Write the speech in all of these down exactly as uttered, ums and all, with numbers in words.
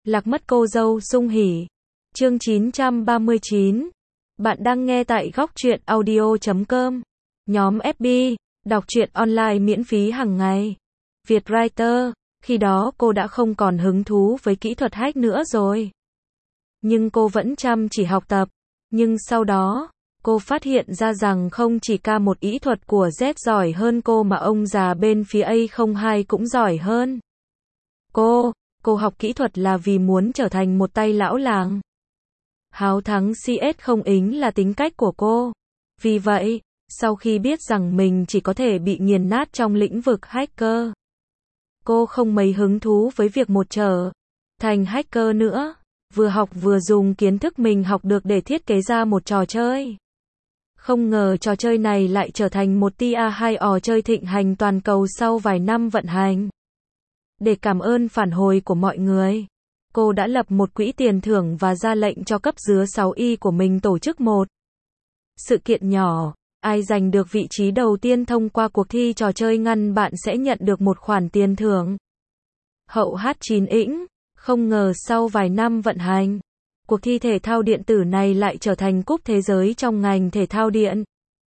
Lạc mất cô dâu sung hỉ. Chương chín trăm ba mươi chín. Bạn đang nghe tại góc truyện audio chấm com. Nhóm ép bê, đọc truyện online miễn phí hàng ngày. Vietwriter, khi đó cô đã không còn hứng thú với kỹ thuật hack nữa rồi. Nhưng cô vẫn chăm chỉ học tập. Nhưng sau đó, cô phát hiện ra rằng không chỉ ca một ý thuật của Z giỏi hơn cô mà ông già bên phía A không hai cũng giỏi hơn. Cô, cô học kỹ thuật là vì muốn trở thành một tay lão làng. Háo thắng xê ét không ính là tính cách của cô. Vì vậy, sau khi biết rằng mình chỉ có thể bị nghiền nát trong lĩnh vực hacker, cô không mấy hứng thú với việc một trở thành hacker nữa, vừa học vừa dùng kiến thức mình học được để thiết kế ra một trò chơi. Không ngờ trò chơi này lại trở thành một tier hai trò chơi thịnh hành toàn cầu sau vài năm vận hành. Để cảm ơn phản hồi của mọi người, cô đã lập một quỹ tiền thưởng và ra lệnh cho cấp dưới sáu y của mình tổ chức một sự kiện nhỏ. Ai giành được vị trí đầu tiên thông qua cuộc thi trò chơi ngăn bạn sẽ nhận được một khoản tiền thưởng. Hậu hát chín ĩnh, không ngờ sau vài năm vận hành, cuộc thi thể thao điện tử này lại trở thành cúp thế giới trong ngành thể thao điện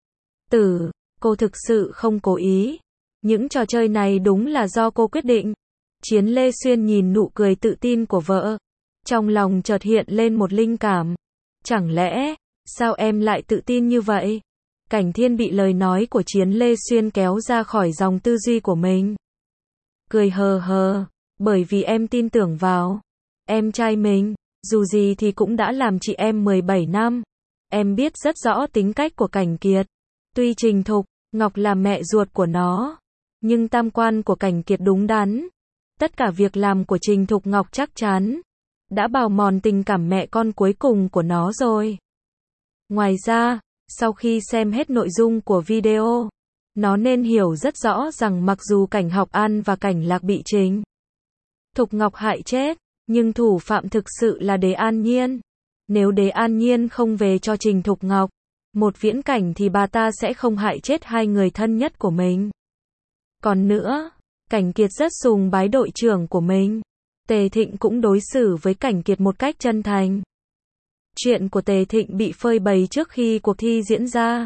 tử. Cô thực sự không cố ý. Những trò chơi này đúng là do cô quyết định. Chiến Lê Xuyên nhìn nụ cười tự tin của vợ. Trong lòng chợt hiện lên một linh cảm. Chẳng lẽ, sao em lại tự tin như vậy? Cảnh Thiên bị lời nói của Chiến Lê Xuyên kéo ra khỏi dòng tư duy của mình. Cười hờ hờ, bởi vì em tin tưởng vào em trai mình, dù gì thì cũng đã làm chị em mười bảy năm. Em biết rất rõ tính cách của Cảnh Kiệt. Tuy Trình Thục Ngọc là mẹ ruột của nó, nhưng tam quan của Cảnh Kiệt đúng đắn. Tất cả việc làm của Trình Thục Ngọc chắc chắn đã bào mòn tình cảm mẹ con cuối cùng của nó rồi. Ngoài ra, sau khi xem hết nội dung của video, nó nên hiểu rất rõ rằng mặc dù Cảnh Học An và Cảnh Lạc bị Trình Thục Ngọc hại chết, nhưng thủ phạm thực sự là Đế An Nhiên. Nếu Đế An Nhiên không về cho Trình Thục Ngọc một viễn cảnh thì bà ta sẽ không hại chết hai người thân nhất của mình. Còn nữa, Cảnh Kiệt rất sùng bái đội trưởng của mình. Tề Thịnh cũng đối xử với Cảnh Kiệt một cách chân thành. Chuyện của Tề Thịnh bị phơi bày trước khi cuộc thi diễn ra.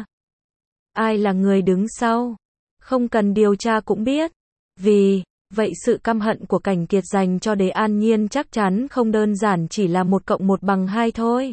Ai là người đứng sau? Không cần điều tra cũng biết. Vì vậy sự căm hận của Cảnh Kiệt dành cho Đế An Nhiên chắc chắn không đơn giản chỉ là một cộng một bằng hai thôi.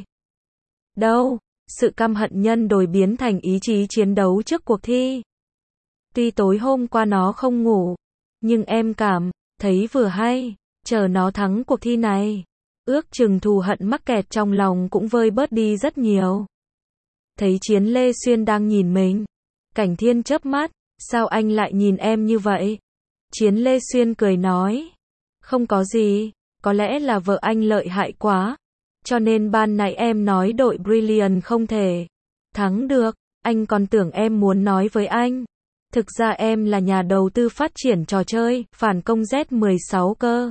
Đâu, sự căm hận nhân đôi biến thành ý chí chiến đấu trước cuộc thi. Tuy tối hôm qua nó không ngủ, nhưng em cảm thấy vừa hay, chờ nó thắng cuộc thi này. Ước chừng thù hận mắc kẹt trong lòng cũng vơi bớt đi rất nhiều. Thấy Chiến Lê Xuyên đang nhìn mình, Cảnh Thiên chớp mắt, sao anh lại nhìn em như vậy? Chiến Lê Xuyên cười nói, không có gì, có lẽ là vợ anh lợi hại quá, cho nên ban nãy em nói đội Brilliant không thể thắng được, anh còn tưởng em muốn nói với anh. Thực ra em là nhà đầu tư phát triển trò chơi, phản công Z mười sáu cơ.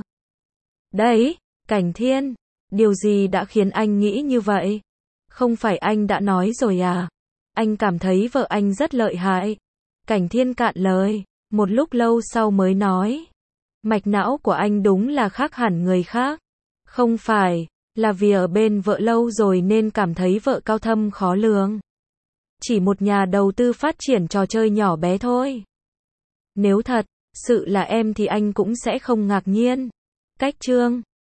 Đấy, Cảnh Thiên, điều gì đã khiến anh nghĩ như vậy? Không phải anh đã nói rồi à? Anh cảm thấy vợ anh rất lợi hại. Cảnh Thiên cạn lời, một lúc lâu sau mới nói. Mạch não của anh đúng là khác hẳn người khác. Không phải, là vì ở bên vợ lâu rồi nên cảm thấy vợ cao thâm khó lường. Chỉ một nhà đầu tư phát triển trò chơi nhỏ bé thôi. Nếu thật sự là em thì anh cũng sẽ không ngạc nhiên. Cách chương